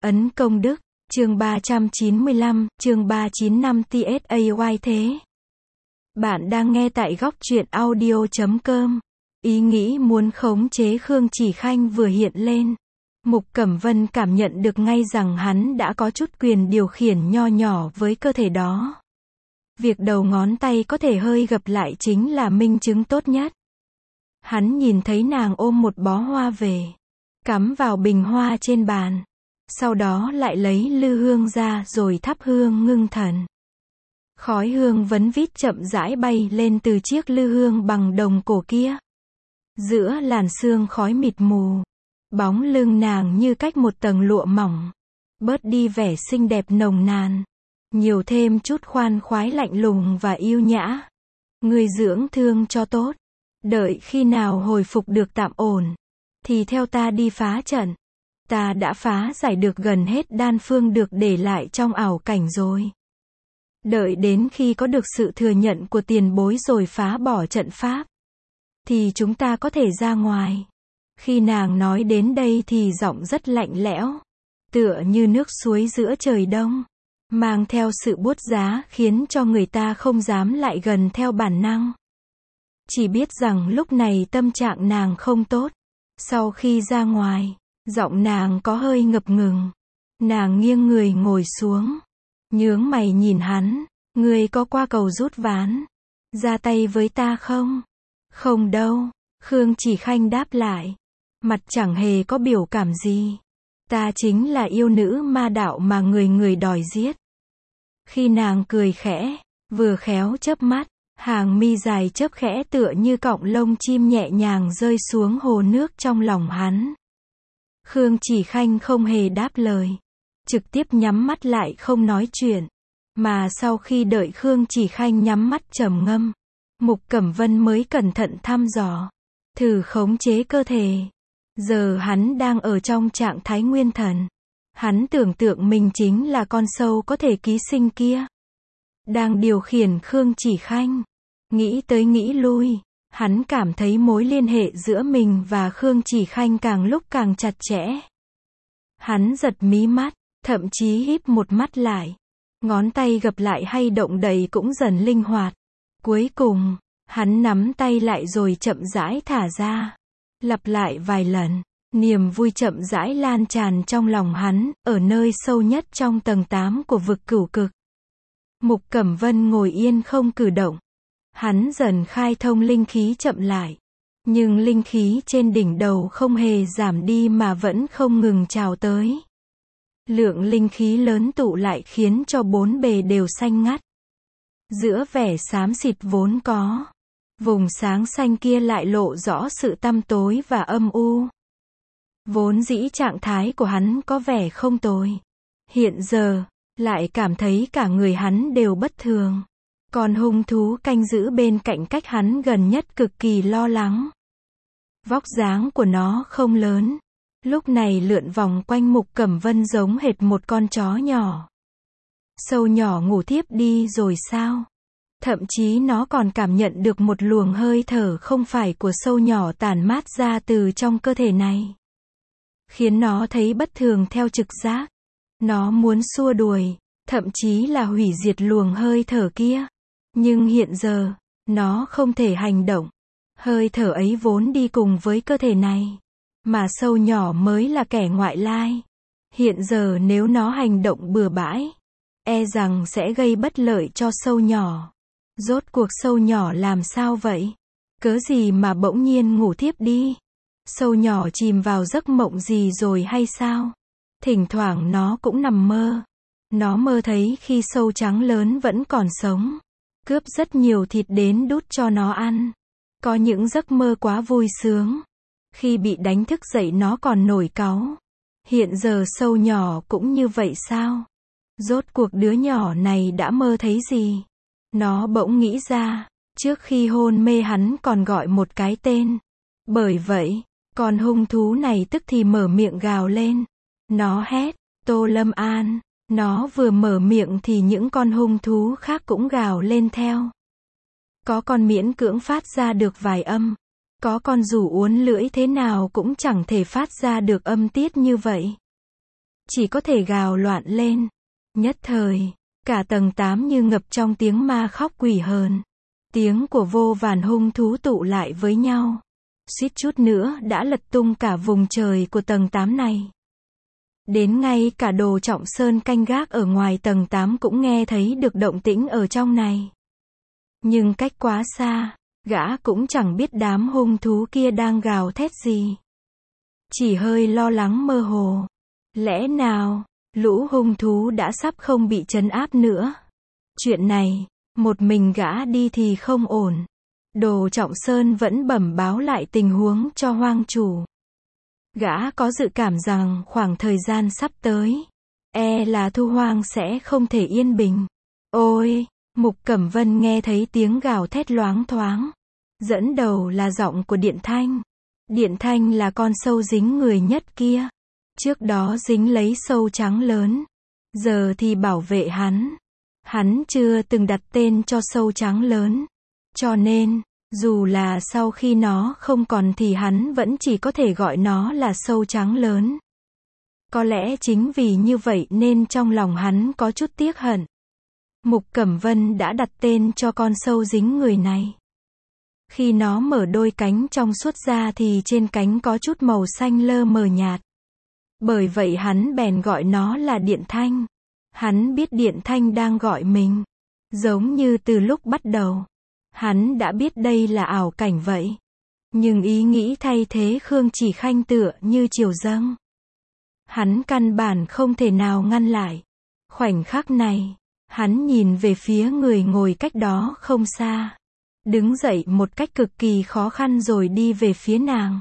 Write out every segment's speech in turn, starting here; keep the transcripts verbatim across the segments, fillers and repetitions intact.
Ấn công đức, chương ba trăm chín mươi lăm, chương ba trăm chín mươi lăm tê ét a i thế. Bạn đang nghe tại góc truyện audio chấm com. Ý nghĩ muốn khống chế Khương Chỉ Khanh vừa hiện lên. Mục Cẩm Vân cảm nhận được ngay rằng hắn đã có chút quyền điều khiển nho nhỏ với cơ thể đó. Việc đầu ngón tay có thể hơi gập lại chính là minh chứng tốt nhất. Hắn nhìn thấy nàng ôm một bó hoa về, cắm vào bình hoa trên bàn. Sau đó lại lấy lư hương ra rồi thắp hương ngưng thần. Khói hương vấn vít chậm rãi bay lên từ chiếc lư hương bằng đồng cổ kia. Giữa làn sương khói mịt mù, bóng lưng nàng như cách một tầng lụa mỏng, bớt đi vẻ xinh đẹp nồng nàn, nhiều thêm chút khoan khoái lạnh lùng và yêu nhã. Người dưỡng thương cho tốt, đợi khi nào hồi phục được tạm ổn, thì theo ta đi phá trận. Ta đã phá giải được gần hết đan phương được để lại trong ảo cảnh rồi. Đợi đến khi có được sự thừa nhận của tiền bối rồi phá bỏ trận pháp, thì chúng ta có thể ra ngoài. Khi nàng nói đến đây thì giọng rất lạnh lẽo, tựa như nước suối giữa trời đông, mang theo sự buốt giá khiến cho người ta không dám lại gần theo bản năng. Chỉ biết rằng lúc này tâm trạng nàng không tốt. Sau khi ra ngoài, giọng nàng có hơi ngập ngừng. Nàng nghiêng người ngồi xuống, nhướng mày nhìn hắn. Ngươi có qua cầu rút ván, ra tay với ta không? Không đâu, Khương Chỉ Khanh đáp lại, mặt chẳng hề có biểu cảm gì. Ta chính là yêu nữ ma đạo mà người người đòi giết. Khi nàng cười khẽ, vừa khéo chớp mắt, hàng mi dài chớp khẽ tựa như cọng lông chim nhẹ nhàng rơi xuống hồ nước trong lòng hắn. Khương Chỉ Khanh không hề đáp lời, trực tiếp nhắm mắt lại không nói chuyện. Mà sau khi đợi Khương Chỉ Khanh nhắm mắt trầm ngâm, Mục Cẩm Vân mới cẩn thận thăm dò, thử khống chế cơ thể. Giờ hắn đang ở trong trạng thái nguyên thần. Hắn tưởng tượng mình chính là con sâu có thể ký sinh kia, đang điều khiển Khương Chỉ Khanh. Nghĩ tới nghĩ lui, hắn cảm thấy mối liên hệ giữa mình và Khương Chỉ Khanh càng lúc càng chặt chẽ. Hắn giật mí mắt, thậm chí híp một mắt lại. Ngón tay gập lại hay động đậy cũng dần linh hoạt. Cuối cùng, hắn nắm tay lại rồi chậm rãi thả ra. Lặp lại vài lần, niềm vui chậm rãi lan tràn trong lòng hắn, ở nơi sâu nhất trong tầng tám của vực cửu cực. Mục Cẩm Vân ngồi yên không cử động. Hắn dần khai thông linh khí chậm lại. Nhưng linh khí trên đỉnh đầu không hề giảm đi mà vẫn không ngừng trào tới. Lượng linh khí lớn tụ lại khiến cho bốn bề đều xanh ngắt. Giữa vẻ xám xịt vốn có, vùng sáng xanh kia lại lộ rõ sự tăm tối và âm u. Vốn dĩ trạng thái của hắn có vẻ không tồi. Hiện giờ, lại cảm thấy cả người hắn đều bất thường. Còn hung thú canh giữ bên cạnh cách hắn gần nhất cực kỳ lo lắng. Vóc dáng của nó không lớn. Lúc này lượn vòng quanh Mục Cẩm Vân giống hệt một con chó nhỏ. Sâu nhỏ ngủ thiếp đi rồi sao? Thậm chí nó còn cảm nhận được một luồng hơi thở không phải của sâu nhỏ tản mát ra từ trong cơ thể này, khiến nó thấy bất thường theo trực giác. Nó muốn xua đuổi, thậm chí là hủy diệt luồng hơi thở kia. Nhưng hiện giờ, nó không thể hành động. Hơi thở ấy vốn đi cùng với cơ thể này, mà sâu nhỏ mới là kẻ ngoại lai. Hiện giờ nếu nó hành động bừa bãi, e rằng sẽ gây bất lợi cho sâu nhỏ. Rốt cuộc sâu nhỏ làm sao vậy? Cớ gì mà bỗng nhiên ngủ thiếp đi? Sâu nhỏ chìm vào giấc mộng gì rồi hay sao? Thỉnh thoảng nó cũng nằm mơ. Nó mơ thấy khi sâu trắng lớn vẫn còn sống, cướp rất nhiều thịt đến đút cho nó ăn. Có những giấc mơ quá vui sướng. Khi bị đánh thức dậy nó còn nổi cáu. Hiện giờ sâu nhỏ cũng như vậy sao? Rốt cuộc đứa nhỏ này đã mơ thấy gì? Nó bỗng nghĩ ra, trước khi hôn mê hắn còn gọi một cái tên. Bởi vậy, con hung thú này tức thì mở miệng gào lên. Nó hét, Tô Lâm An. Nó vừa mở miệng thì những con hung thú khác cũng gào lên theo. Có con miễn cưỡng phát ra được vài âm. Có con dù uốn lưỡi thế nào cũng chẳng thể phát ra được âm tiết như vậy. chỉ có thể gào loạn lên. Nhất thời, cả tầng tám như ngập trong tiếng ma khóc quỷ hờn. Tiếng của vô vàn hung thú tụ lại với nhau. Suýt chút nữa đã lật tung cả vùng trời của tầng tám này. Đến ngay cả Đồ Trọng Sơn canh gác ở ngoài tầng tám cũng nghe thấy được động tĩnh ở trong này. Nhưng cách quá xa, gã cũng chẳng biết đám hung thú kia đang gào thét gì. Chỉ hơi lo lắng mơ hồ. Lẽ nào, lũ hung thú đã sắp không bị trấn áp nữa? Chuyện này, một mình gã đi thì không ổn. Đồ Trọng Sơn vẫn bẩm báo lại tình huống cho hoang chủ. Gã có dự cảm rằng khoảng thời gian sắp tới, e là Thu Hoang sẽ không thể yên bình. Ôi, Mục Cẩm Vân nghe thấy tiếng gào thét loáng thoáng. Dẫn đầu là giọng của Điện Thanh. Điện Thanh là con sâu dính người nhất kia. Trước đó dính lấy sâu trắng lớn. Giờ thì bảo vệ hắn. Hắn chưa từng đặt tên cho sâu trắng lớn. Cho nên, dù là sau khi nó không còn thì hắn vẫn chỉ có thể gọi nó là sâu trắng lớn. Có lẽ chính vì như vậy nên trong lòng hắn có chút tiếc hận. Mục Cẩm Vân đã đặt tên cho con sâu dính người này. Khi nó mở đôi cánh trong suốt ra thì trên cánh có chút màu xanh lơ mờ nhạt. Bởi vậy hắn bèn gọi nó là Điện Thanh. Hắn biết Điện Thanh đang gọi mình. Giống như từ lúc bắt đầu. Hắn đã biết đây là ảo cảnh vậy. Nhưng ý nghĩ thay thế Khương Chỉ Khanh tựa như chiều dâng. Hắn căn bản không thể nào ngăn lại. Khoảnh khắc này, hắn nhìn về phía người ngồi cách đó không xa. Đứng dậy một cách cực kỳ khó khăn rồi đi về phía nàng.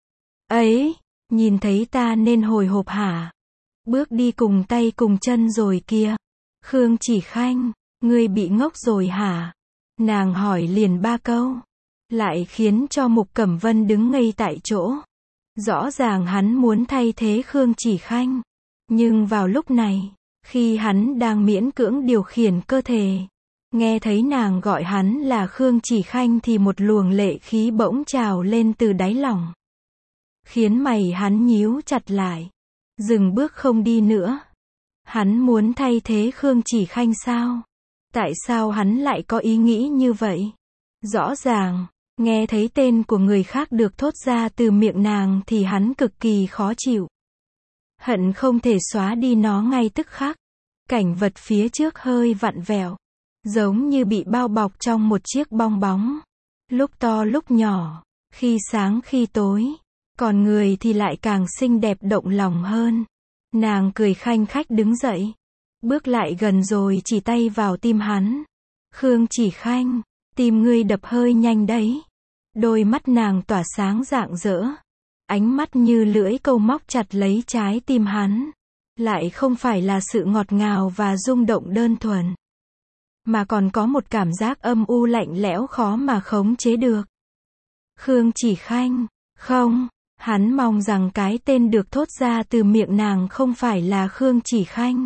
Ấy, nhìn thấy ta nên hồi hộp hả? Bước đi cùng tay cùng chân rồi kia. Khương Chỉ Khanh, ngươi bị ngốc rồi hả? Nàng hỏi liền ba câu. Lại khiến cho Mục Cẩm Vân đứng ngây tại chỗ. Rõ ràng hắn muốn thay thế Khương Chỉ Khanh. Nhưng vào lúc này, khi hắn đang miễn cưỡng điều khiển cơ thể, nghe thấy nàng gọi hắn là Khương Chỉ Khanh thì một luồng lệ khí bỗng trào lên từ đáy lòng. Khiến mày hắn nhíu chặt lại. Dừng bước không đi nữa. Hắn muốn thay thế Khương Chỉ Khanh sao? Tại sao hắn lại có ý nghĩ như vậy? Rõ ràng, nghe thấy tên của người khác được thốt ra từ miệng nàng thì hắn cực kỳ khó chịu. Hận không thể xóa đi nó ngay tức khắc. Cảnh vật phía trước hơi vặn vẹo. Giống như bị bao bọc trong một chiếc bong bóng. Lúc to lúc nhỏ, khi sáng khi tối. Còn người thì lại càng xinh đẹp động lòng hơn. Nàng cười khanh khách đứng dậy. Bước lại gần rồi chỉ tay vào tim hắn. Khương Chỉ Khanh, tim ngươi đập hơi nhanh đấy. Đôi mắt nàng tỏa sáng rạng rỡ. Ánh mắt như lưỡi câu móc chặt lấy trái tim hắn. Lại không phải là sự ngọt ngào và rung động đơn thuần. Mà còn có một cảm giác âm u lạnh lẽo khó mà khống chế được. Khương Chỉ Khanh, không, hắn mong rằng cái tên được thốt ra từ miệng nàng không phải là Khương Chỉ Khanh.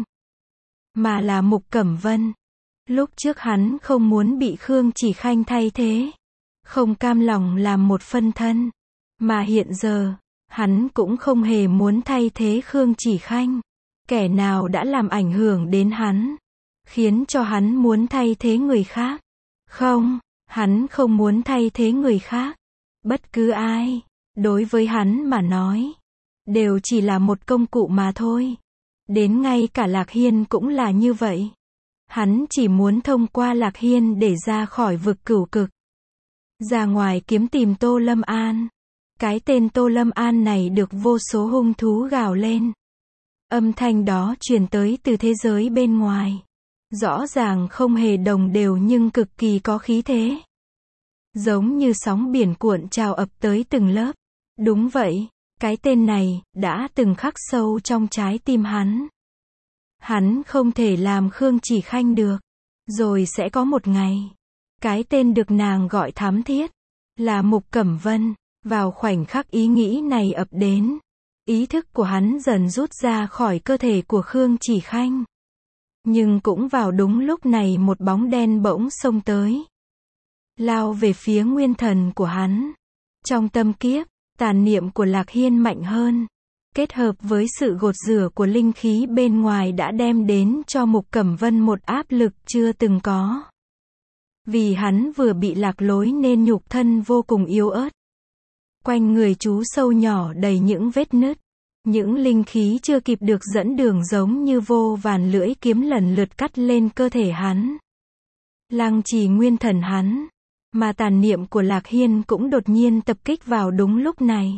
Mà là Mục Cẩm Vân. Lúc trước hắn không muốn bị Khương Chỉ Khanh thay thế. Không cam lòng làm một phân thân. Mà hiện giờ, hắn cũng không hề muốn thay thế Khương Chỉ Khanh. Kẻ nào đã làm ảnh hưởng đến hắn, khiến cho hắn muốn thay thế người khác? Không, hắn không muốn thay thế người khác. Bất cứ ai, đối với hắn mà nói, đều chỉ là một công cụ mà thôi. Đến ngay cả Lạc Hiên cũng là như vậy. Hắn chỉ muốn thông qua Lạc Hiên để ra khỏi vực cửu cực. Ra ngoài kiếm tìm Tô Lâm An. Cái tên Tô Lâm An này được vô số hung thú gào lên. Âm thanh đó truyền tới từ thế giới bên ngoài. Rõ ràng không hề đồng đều nhưng cực kỳ có khí thế. Giống như sóng biển cuộn trào ập tới từng lớp. Đúng vậy, cái tên này đã từng khắc sâu trong trái tim hắn. Hắn không thể làm Khương Chỉ Khanh được. Rồi sẽ có một ngày, cái tên được nàng gọi thắm thiết là Mục Cẩm Vân. Vào khoảnh khắc ý nghĩ này ập đến, ý thức của hắn dần rút ra khỏi cơ thể của Khương Chỉ Khanh. Nhưng cũng vào đúng lúc này một bóng đen bỗng xông tới. Lao về phía nguyên thần của hắn. Trong tâm kiếp, tàn niệm của Lạc Hiên mạnh hơn. kết hợp với sự gột rửa của linh khí bên ngoài đã đem đến cho Mục Cẩm Vân một áp lực chưa từng có. Vì hắn vừa bị lạc lối nên nhục thân vô cùng yếu ớt. Quanh người chú sâu nhỏ đầy những vết nứt. Những linh khí chưa kịp được dẫn đường giống như vô vàn lưỡi kiếm lần lượt cắt lên cơ thể hắn. Lăng trì nguyên thần hắn. Mà tàn niệm của Lạc Hiên cũng đột nhiên tập kích vào đúng lúc này.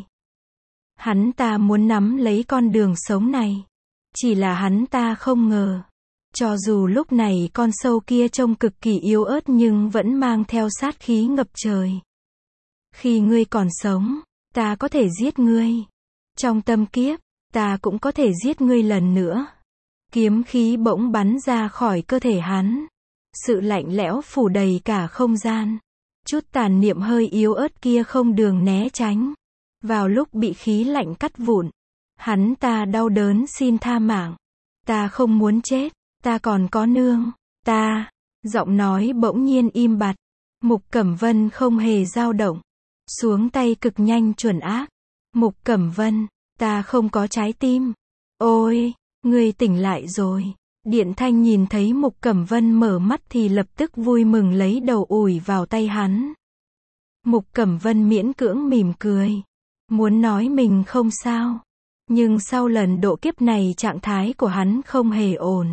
Hắn ta muốn nắm lấy con đường sống này. Chỉ là hắn ta không ngờ. Cho dù lúc này con sâu kia trông cực kỳ yếu ớt nhưng vẫn mang theo sát khí ngập trời. Khi ngươi còn sống, ta có thể giết ngươi. Trong tâm kiếp, ta cũng có thể giết ngươi lần nữa. Kiếm khí bỗng bắn ra khỏi cơ thể hắn. Sự lạnh lẽo phủ đầy cả không gian. Chút tàn niệm hơi yếu ớt kia không đường né tránh. Vào lúc bị khí lạnh cắt vụn, hắn ta đau đớn xin tha mạng. Ta không muốn chết, ta còn có nương, ta. Giọng nói bỗng nhiên im bặt. Mục Cẩm Vân không hề dao động. Xuống tay cực nhanh chuẩn ác. Mục Cẩm Vân, ta không có trái tim. Ôi, ngươi tỉnh lại rồi. Điện Thanh nhìn thấy Mục Cẩm Vân mở mắt thì lập tức vui mừng lấy đầu ủi vào tay hắn. Mục Cẩm Vân miễn cưỡng mỉm cười. Muốn nói mình không sao. Nhưng sau lần độ kiếp này trạng thái của hắn không hề ổn.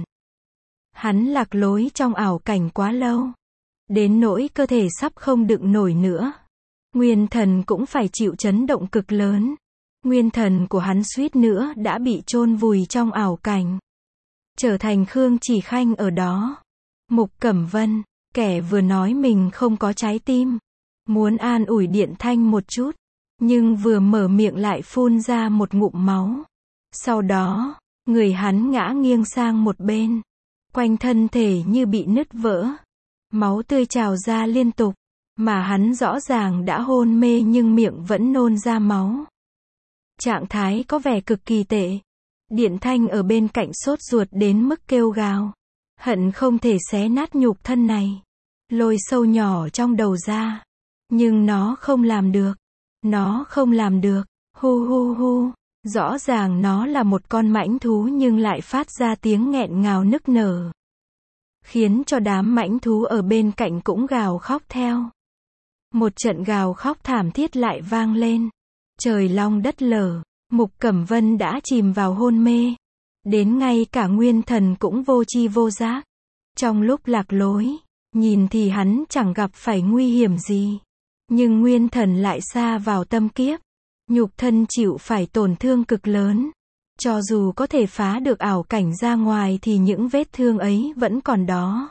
Hắn lạc lối trong ảo cảnh quá lâu. Đến nỗi cơ thể sắp không đựng nổi nữa. Nguyên thần cũng phải chịu chấn động cực lớn. Nguyên thần của hắn suýt nữa đã bị chôn vùi trong ảo cảnh. Trở thành Khương Chỉ Khanh ở đó. Mục Cẩm Vân, kẻ vừa nói mình không có trái tim. Muốn an ủi Điện Thanh một chút. Nhưng vừa mở miệng lại phun ra một ngụm máu. Sau đó, người hắn ngã nghiêng sang một bên. Quanh thân thể như bị nứt vỡ. Máu tươi trào ra liên tục. Mà hắn rõ ràng đã hôn mê nhưng miệng vẫn nôn ra máu. Trạng thái có vẻ cực kỳ tệ. Điện Thanh ở bên cạnh sốt ruột đến mức kêu gào. Hận không thể xé nát nhục thân này. Lôi sâu nhỏ trong đầu ra. Nhưng nó không làm được. Nó không làm được. Hu hu hu. Rõ ràng nó là một con mãnh thú nhưng lại phát ra tiếng nghẹn ngào nức nở. Khiến cho đám mãnh thú ở bên cạnh cũng gào khóc theo. Một trận gào khóc thảm thiết lại vang lên. Trời long đất lở. Mục Cẩm Vân đã chìm vào hôn mê. Đến ngay cả nguyên thần cũng vô tri vô giác. Trong lúc lạc lối, nhìn thì hắn chẳng gặp phải nguy hiểm gì. Nhưng nguyên thần lại sa vào tâm kiếp. Nhục thân chịu phải tổn thương cực lớn. Cho dù có thể phá được ảo cảnh ra ngoài thì những vết thương ấy vẫn còn đó.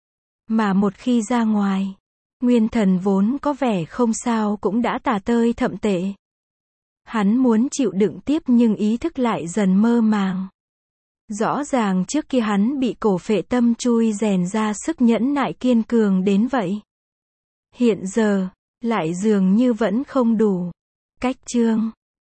Mà một khi ra ngoài, nguyên thần vốn có vẻ không sao cũng đã tả tơi thậm tệ. Hắn muốn chịu đựng tiếp nhưng ý thức lại dần mơ màng. Rõ ràng trước kia hắn bị cổ phệ tâm chui rèn ra sức nhẫn nại kiên cường đến vậy. Hiện giờ, lại dường như vẫn không đủ. Cách chương